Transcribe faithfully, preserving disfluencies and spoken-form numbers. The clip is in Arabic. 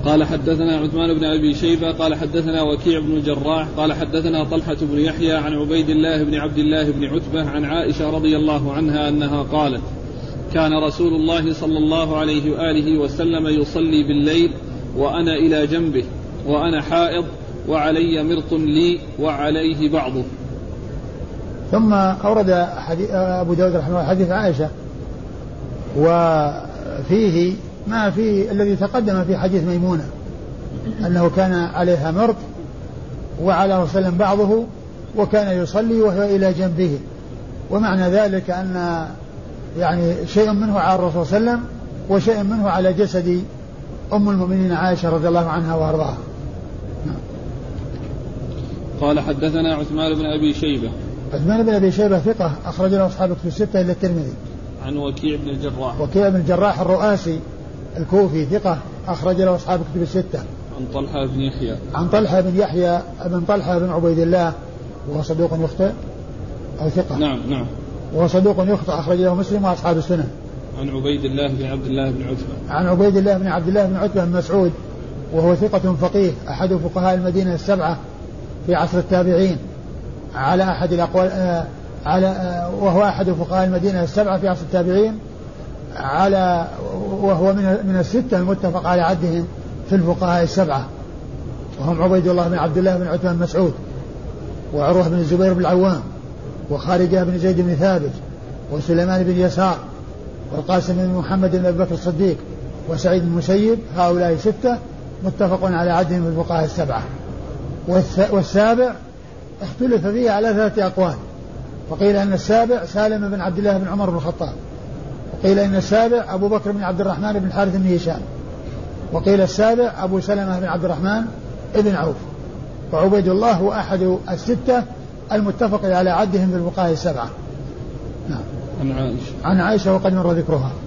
قال حدثنا عثمان بن أبي شيبة قال حدثنا وكيع بن الجراح قال حدثنا طلحة بن يحيى عن عبيد الله بن عبد الله بن عتبة عن عائشة رضي الله عنها أنها قالت كان رسول الله صلى الله عليه وآله وسلم يصلي بالليل وأنا إلى جنبه وأنا حائض وعلي مرط لي وعليه بعضه. ثم أورد أبو داود رحمه الله حديث عائشة وفيه ما في الذي تقدم في حديث ميمونة أنه كان عليها مرط وعلى وسلم بعضه وكان يصلي وهو إلى جنبه، ومعنى ذلك أن يعني شيء منه على الرسول صلى الله عليه وسلم وشيء منه على جسد أم المؤمنين عائشة رضي الله عنها وأرضاها. قال حدثنا عثمان بن أبي شيبة. عثمان بن أبي شيبة ثقة أخرج له أصحاب الكتب الستة إلا الترمذي. عن وكيع بن الجراح. وكيع بن الجراح الرؤاسي الكوفي ثقة أخرج له أصحاب الكتب الستة. عن طلحة بن يحيى. عن طلحة بن يحيى بن طلحة بن عبيد الله وهو صدوق يخطئ أو ثقة. نعم نعم. وهو صدوق يخطئ أخرج له مسلم وأصحاب السنن. عن عبيد الله بن عبد الله بن عتبة. عن عبيد الله بن عبد الله بن عتبة بن مسعود وهو ثقة فقيه أحد فقهاء المدينة السبعة في عصر التابعين على أحد الأقوال آه على آه وهو أحد فقهاء المدينة السبعة في عصر التابعين على وهو من من الستة المتفق على عدهم في الفقهاء السبعة، وهم عبيد الله بن عبد الله بن عتبة بن مسعود وعروة بن الزبير بن العوام وخارجة بن زيد بن ثابت وسليمان بن يسار والقاسم بن محمد بن أبي بكر الصديق وسعيد بن المسيب. هؤلاء ستة متفق على عدهم في الفقهاء السبعة. والسابع اختلف فيه على ثلاثة أقوال، فقيل أن السابع سالم بن عبد الله بن عمر بن الخطاب، وقيل أن السابع أبو بكر بن عبد الرحمن بن الحارث بن هشام، وقيل السابع أبو سلمة بن عبد الرحمن بن عوف. وعبيد الله هو أحد الستة المتفق على عدهم في الفقهاء السبعة. نعم. عن عائشة. عن عائشة وقد مر ذكرها.